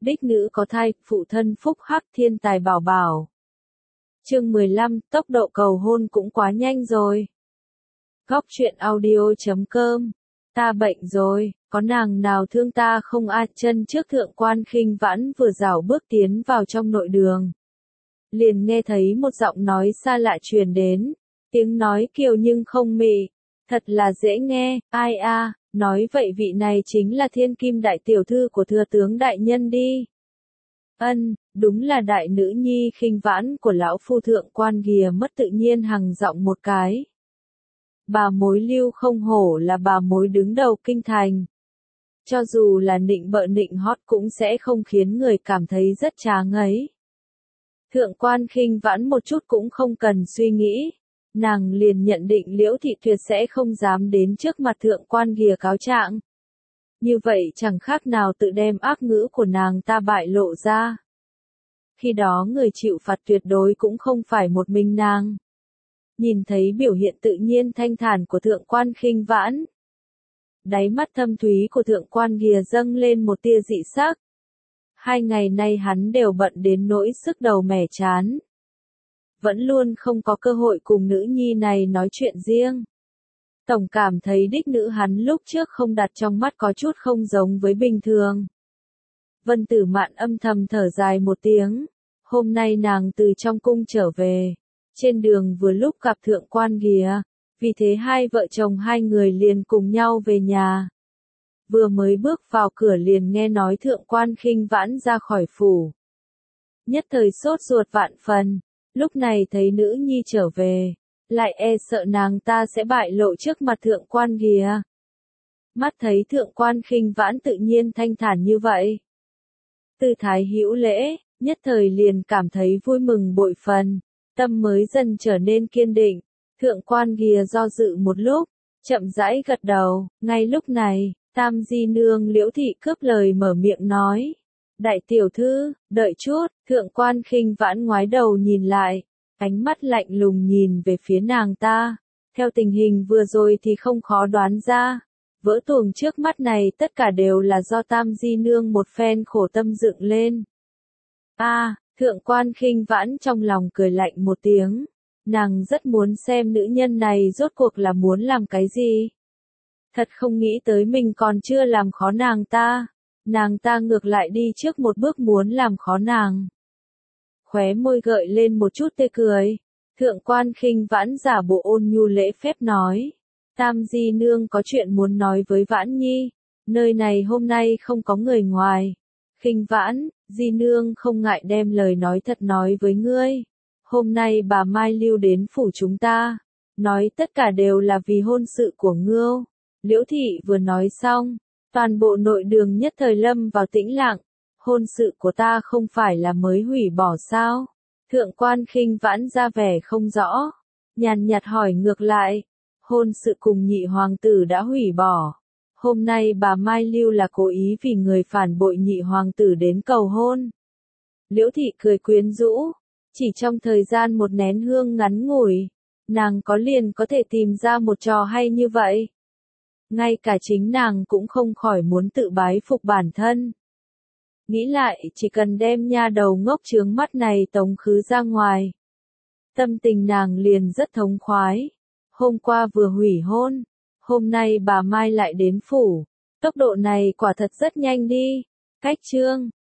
đích nữ có thai, phụ thân phúc hắc thiên tài bảo bảo. Chương 15, tốc độ cầu hôn cũng quá nhanh rồi. Góc truyện audio.com. Ta bệnh rồi, có nàng nào thương ta không a? Chân trước thượng quan khinh vãn vừa rảo bước tiến vào trong nội đường. Liền nghe thấy một giọng nói xa lạ truyền đến, tiếng nói kiều nhưng không mị, thật là dễ nghe, ai a, nói vậy vị này chính là thiên kim đại tiểu thư của thừa tướng đại nhân đi. Ân, đúng là đại nữ nhi khinh vãn của lão phu thượng quan ghìa mất tự nhiên hằng giọng một cái. Bà mối Lưu không hổ là bà mối đứng đầu kinh thành. Cho dù là nịnh bợ nịnh hót cũng sẽ không khiến người cảm thấy rất chán ngấy. Thượng quan khinh vãn một chút cũng không cần suy nghĩ. Nàng liền nhận định Liễu Thị tuyệt sẽ không dám đến trước mặt thượng quan ghìa cáo trạng. Như vậy chẳng khác nào tự đem ác ngữ của nàng ta bại lộ ra. Khi đó người chịu phạt tuyệt đối cũng không phải một mình nàng. Nhìn thấy biểu hiện tự nhiên thanh thản của thượng quan khinh vãn. Đáy mắt thâm thúy của thượng quan ghìa dâng lên một tia dị sắc. 2 ngày nay hắn đều bận đến nỗi sức đầu mẻ chán. Vẫn luôn không có cơ hội cùng nữ nhi này nói chuyện riêng. Tổng cảm thấy đích nữ hắn lúc trước không đặt trong mắt có chút không giống với bình thường. Vân Tử Mạn âm thầm thở dài một tiếng. Hôm nay nàng từ trong cung trở về. Trên đường vừa lúc gặp thượng quan ghìa. Vì thế hai vợ chồng hai người liền cùng nhau về nhà. Vừa mới bước vào cửa liền nghe nói thượng quan khinh vãn ra khỏi phủ. Nhất thời sốt ruột vạn phần. Lúc này thấy nữ nhi trở về. Lại e sợ nàng ta sẽ bại lộ trước mặt thượng quan ghìa. Mắt thấy thượng quan khinh vãn tự nhiên thanh thản như vậy. Tư thái hữu lễ, nhất thời liền cảm thấy vui mừng bội phần. Tâm mới dần trở nên kiên định. Thượng quan ghìa do dự một lúc, chậm rãi gật đầu. Ngay lúc này, Tam Di Nương Liễu Thị cướp lời mở miệng nói. Đại tiểu thư, đợi chút, thượng quan khinh vãn ngoái đầu nhìn lại. Ánh mắt lạnh lùng nhìn về phía nàng ta. Theo tình hình vừa rồi thì không khó đoán ra. Vỡ tuồng trước mắt này tất cả đều là do Tam Di Nương một phen khổ tâm dựng lên. Thượng quan khinh vãn trong lòng cười lạnh một tiếng. Nàng rất muốn xem nữ nhân này rốt cuộc là muốn làm cái gì. Thật không nghĩ tới mình còn chưa làm khó nàng ta. Nàng ta ngược lại đi trước một bước muốn làm khó nàng. Khóe môi gợi lên một chút tê cười. Thượng quan khinh vãn giả bộ ôn nhu lễ phép nói. Tam Di Nương có chuyện muốn nói với Vãn Nhi. Nơi này hôm nay không có người ngoài. Khinh vãn, Di Nương không ngại đem lời nói thật nói với ngươi. Hôm nay bà Mai Lưu đến phủ chúng ta. Nói tất cả đều là vì hôn sự của Ngưu. Liễu Thị vừa nói xong. Toàn bộ nội đường nhất thời lâm vào tĩnh lặng. Hôn sự của ta không phải là mới hủy bỏ sao? Thượng quan khinh vãn ra vẻ không rõ. Nhàn nhạt hỏi ngược lại. Hôn sự cùng nhị hoàng tử đã hủy bỏ. Hôm nay bà Mai Lưu là cố ý vì người phản bội nhị hoàng tử đến cầu hôn. Liễu Thị cười quyến rũ. Chỉ trong thời gian một nén hương ngắn ngủi. Nàng liền có thể tìm ra một trò hay như vậy. Ngay cả chính nàng cũng không khỏi muốn tự bái phục bản thân. Nghĩ lại chỉ cần đem nha đầu ngốc trướng mắt này tống khứ ra ngoài. Tâm tình nàng liền rất thống khoái. Hôm qua vừa hủy hôn. Hôm nay bà Mai lại đến phủ. Tốc độ này quả thật rất nhanh đi. Cách chương.